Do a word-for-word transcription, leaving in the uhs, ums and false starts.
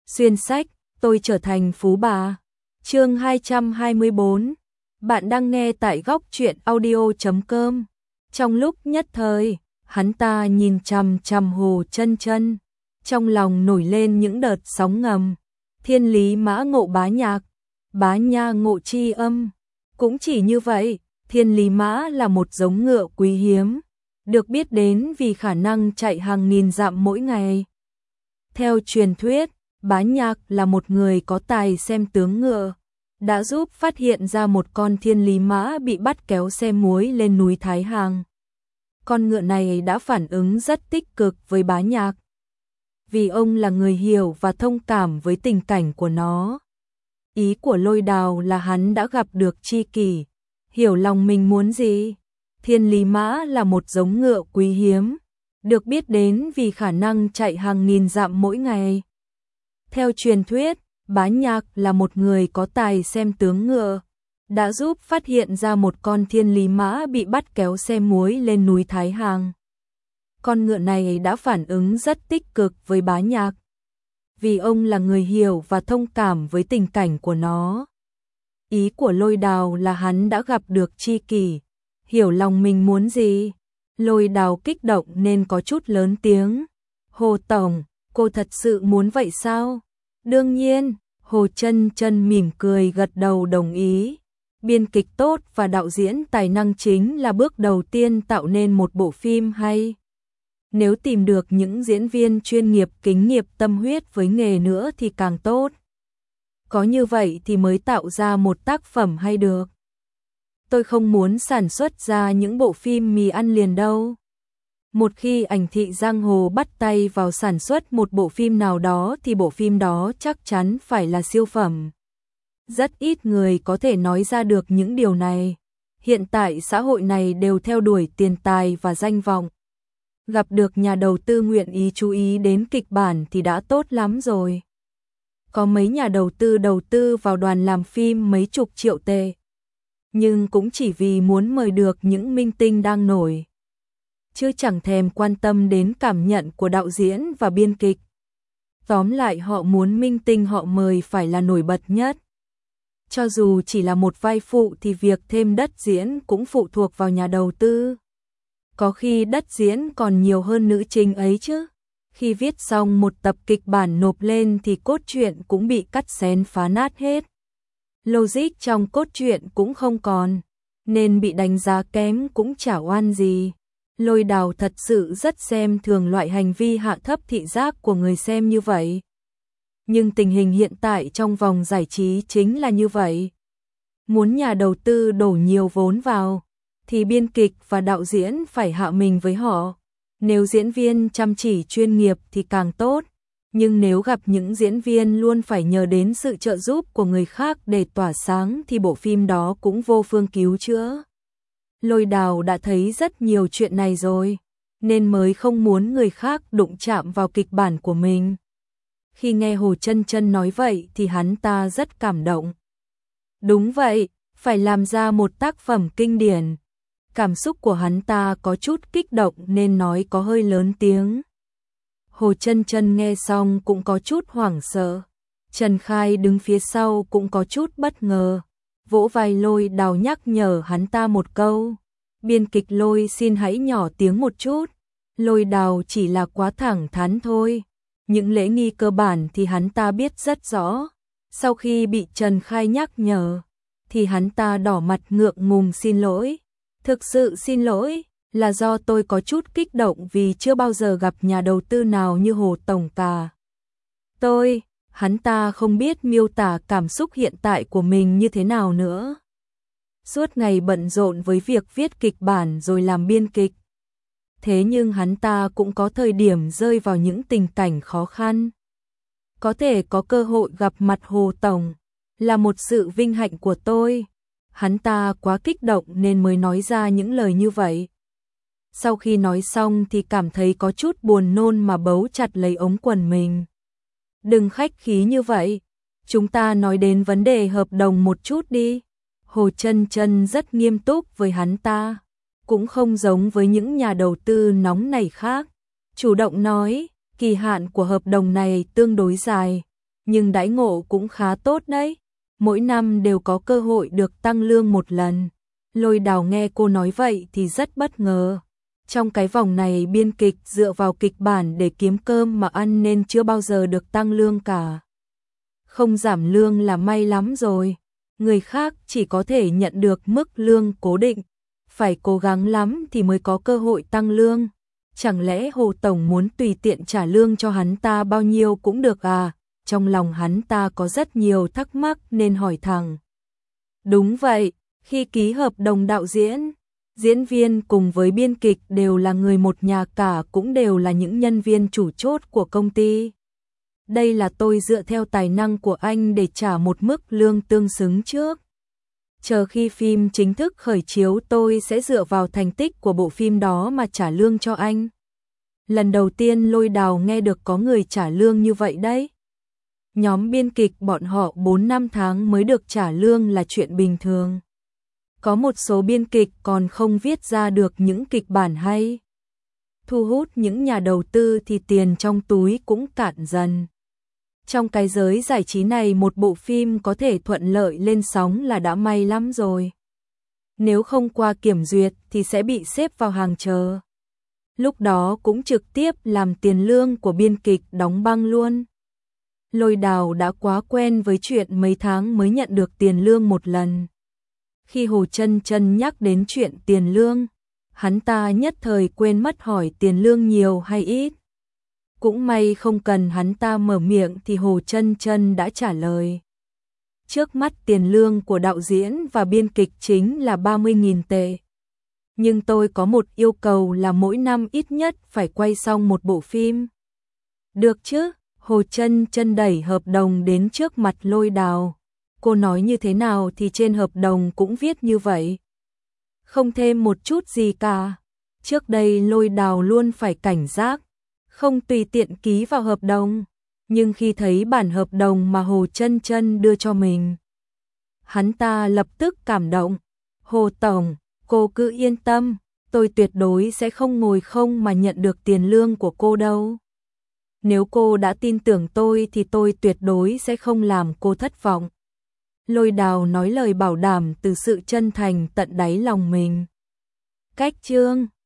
Xuyên sách, tôi trở thành phú bà. Chương hai trăm hai mươi bốn. Bạn đang nghe tại góc truyện audio chấm com. Trong lúc nhất thời, hắn ta nhìn chằm chằm Hồ Chân Chân, trong lòng nổi lên những đợt sóng ngầm. Thiên lý mã ngộ bá nhạc, bá nha ngộ chi âm. Cũng chỉ như vậy, thiên lý mã là một giống ngựa quý hiếm, được biết đến vì khả năng chạy hàng nghìn dặm mỗi ngày. Theo truyền thuyết, bá nhạc là một người có tài xem tướng ngựa, đã giúp phát hiện ra một con thiên lý mã bị bắt kéo xe muối lên núi Thái Hàng. Con ngựa này đã phản ứng rất tích cực với bá nhạc, vì ông là người hiểu và thông cảm với tình cảnh của nó. Ý của Lôi Đào là hắn đã gặp được tri kỷ, hiểu lòng mình muốn gì. Thiên lý mã là một giống ngựa quý hiếm, được biết đến vì khả năng chạy hàng nghìn dặm mỗi ngày. Theo truyền thuyết, bá nhạc là một người có tài xem tướng ngựa, đã giúp phát hiện ra một con thiên lý mã bị bắt kéo xe muối lên núi Thái Hàng. Con ngựa này đã phản ứng rất tích cực với bá nhạc, vì ông là người hiểu và thông cảm với tình cảnh của nó. Ý của Lôi Đào là hắn đã gặp được tri kỷ, hiểu lòng mình muốn gì. Lôi Đào kích động nên có chút lớn tiếng. Hồ Tổng, cô thật sự muốn vậy sao? Đương nhiên, Hồ Chân Chân mỉm cười gật đầu đồng ý. Biên kịch tốt và đạo diễn tài năng chính là bước đầu tiên tạo nên một bộ phim hay. Nếu tìm được những diễn viên chuyên nghiệp, kính nghiệp, tâm huyết với nghề nữa thì càng tốt. Có như vậy thì mới tạo ra một tác phẩm hay được. Tôi không muốn sản xuất ra những bộ phim mì ăn liền đâu. Một khi ảnh thị giang hồ bắt tay vào sản xuất một bộ phim nào đó thì bộ phim đó chắc chắn phải là siêu phẩm. Rất ít người có thể nói ra được những điều này. Hiện tại xã hội này đều theo đuổi tiền tài và danh vọng. Gặp được nhà đầu tư nguyện ý chú ý đến kịch bản thì đã tốt lắm rồi. Có mấy nhà đầu tư đầu tư vào đoàn làm phim mấy chục triệu tệ, nhưng cũng chỉ vì muốn mời được những minh tinh đang nổi, chứ chẳng thèm quan tâm đến cảm nhận của đạo diễn và biên kịch. Tóm lại họ muốn minh tinh họ mời phải là nổi bật nhất. Cho dù chỉ là một vai phụ thì việc thêm đất diễn cũng phụ thuộc vào nhà đầu tư. Có khi đất diễn còn nhiều hơn nữ chính ấy chứ. Khi viết xong một tập kịch bản nộp lên thì cốt truyện cũng bị cắt xén phá nát hết. Logic trong cốt truyện cũng không còn, nên bị đánh giá kém cũng chả oan gì. Lôi Đào thật sự rất xem thường loại hành vi hạ thấp thị giác của người xem như vậy. Nhưng tình hình hiện tại trong vòng giải trí chính là như vậy. Muốn nhà đầu tư đổ nhiều vốn vào, thì biên kịch và đạo diễn phải hạ mình với họ. Nếu diễn viên chăm chỉ chuyên nghiệp thì càng tốt, nhưng nếu gặp những diễn viên luôn phải nhờ đến sự trợ giúp của người khác để tỏa sáng thì bộ phim đó cũng vô phương cứu chữa. Lôi Đào đã thấy rất nhiều chuyện này rồi, nên mới không muốn người khác đụng chạm vào kịch bản của mình. Khi nghe Hồ Chân Chân nói vậy thì hắn ta rất cảm động. Đúng vậy, phải làm ra một tác phẩm kinh điển. Cảm xúc của hắn ta có chút kích động nên nói có hơi lớn tiếng. Hồ Chân Chân nghe xong cũng có chút hoảng sợ. Trần Khai đứng phía sau cũng có chút bất ngờ, vỗ vai Lôi Đào nhắc nhở hắn ta một câu. Biên kịch Lôi xin hãy nhỏ tiếng một chút. Lôi Đào chỉ là quá thẳng thắn thôi. Những lễ nghi cơ bản thì hắn ta biết rất rõ. Sau khi bị Trần Khai nhắc nhở, thì hắn ta đỏ mặt ngượng ngùng xin lỗi. Thực sự xin lỗi, là do tôi có chút kích động vì chưa bao giờ gặp nhà đầu tư nào như Hồ Tổng cả. Tôi, hắn ta không biết miêu tả cảm xúc hiện tại của mình như thế nào nữa. Suốt ngày bận rộn với việc viết kịch bản rồi làm biên kịch. Thế nhưng hắn ta cũng có thời điểm rơi vào những tình cảnh khó khăn. Có thể có cơ hội gặp mặt Hồ Tổng là một sự vinh hạnh của tôi. Hắn ta quá kích động nên mới nói ra những lời như vậy. Sau khi nói xong thì cảm thấy có chút buồn nôn mà bấu chặt lấy ống quần mình. Đừng khách khí như vậy, chúng ta nói đến vấn đề hợp đồng một chút đi. Hồ Chân Chân rất nghiêm túc với hắn ta, cũng không giống với những nhà đầu tư nóng nảy khác. Chủ động nói, kỳ hạn của hợp đồng này tương đối dài, nhưng đãi ngộ cũng khá tốt đấy. Mỗi năm đều có cơ hội được tăng lương một lần. Lôi Đào nghe cô nói vậy thì rất bất ngờ. Trong cái vòng này biên kịch dựa vào kịch bản để kiếm cơm mà ăn nên chưa bao giờ được tăng lương cả. Không giảm lương là may lắm rồi. Người khác chỉ có thể nhận được mức lương cố định. Phải cố gắng lắm thì mới có cơ hội tăng lương. Chẳng lẽ Hồ Tổng muốn tùy tiện trả lương cho hắn ta bao nhiêu cũng được à? Trong lòng hắn ta có rất nhiều thắc mắc nên hỏi thẳng. Đúng vậy, khi ký hợp đồng đạo diễn, diễn viên cùng với biên kịch đều là người một nhà cả, cũng đều là những nhân viên chủ chốt của công ty. Đây là tôi dựa theo tài năng của anh để trả một mức lương tương xứng trước. Chờ khi phim chính thức khởi chiếu tôi sẽ dựa vào thành tích của bộ phim đó mà trả lương cho anh. Lần đầu tiên Lôi Đào nghe được có người trả lương như vậy đấy. Nhóm biên kịch bọn họ bốn năm tháng mới được trả lương là chuyện bình thường. Có một số biên kịch còn không viết ra được những kịch bản hay. Thu hút những nhà đầu tư thì tiền trong túi cũng cạn dần. Trong cái giới giải trí này một bộ phim có thể thuận lợi lên sóng là đã may lắm rồi. Nếu không qua kiểm duyệt thì sẽ bị xếp vào hàng chờ. Lúc đó cũng trực tiếp làm tiền lương của biên kịch đóng băng luôn. Lôi Đào đã quá quen với chuyện mấy tháng mới nhận được tiền lương một lần. Khi Hồ Chân Chân nhắc đến chuyện tiền lương, hắn ta nhất thời quên mất hỏi tiền lương nhiều hay ít. Cũng may không cần hắn ta mở miệng thì Hồ Chân Chân đã trả lời. Trước mắt tiền lương của đạo diễn và biên kịch chính là ba mươi nghìn tệ. Nhưng tôi có một yêu cầu là mỗi năm ít nhất phải quay xong một bộ phim. Được chứ? Hồ Chân Chân đẩy hợp đồng đến trước mặt Lôi Đào. Cô nói như thế nào thì trên hợp đồng cũng viết như vậy. Không thêm một chút gì cả. Trước đây Lôi Đào luôn phải cảnh giác, không tùy tiện ký vào hợp đồng. Nhưng khi thấy bản hợp đồng mà Hồ Chân Chân đưa cho mình, hắn ta lập tức cảm động. Hồ Tổng, cô cứ yên tâm, tôi tuyệt đối sẽ không ngồi không mà nhận được tiền lương của cô đâu. Nếu cô đã tin tưởng tôi thì tôi tuyệt đối sẽ không làm cô thất vọng. Lôi Đào nói lời bảo đảm từ sự chân thành tận đáy lòng mình. Cách chương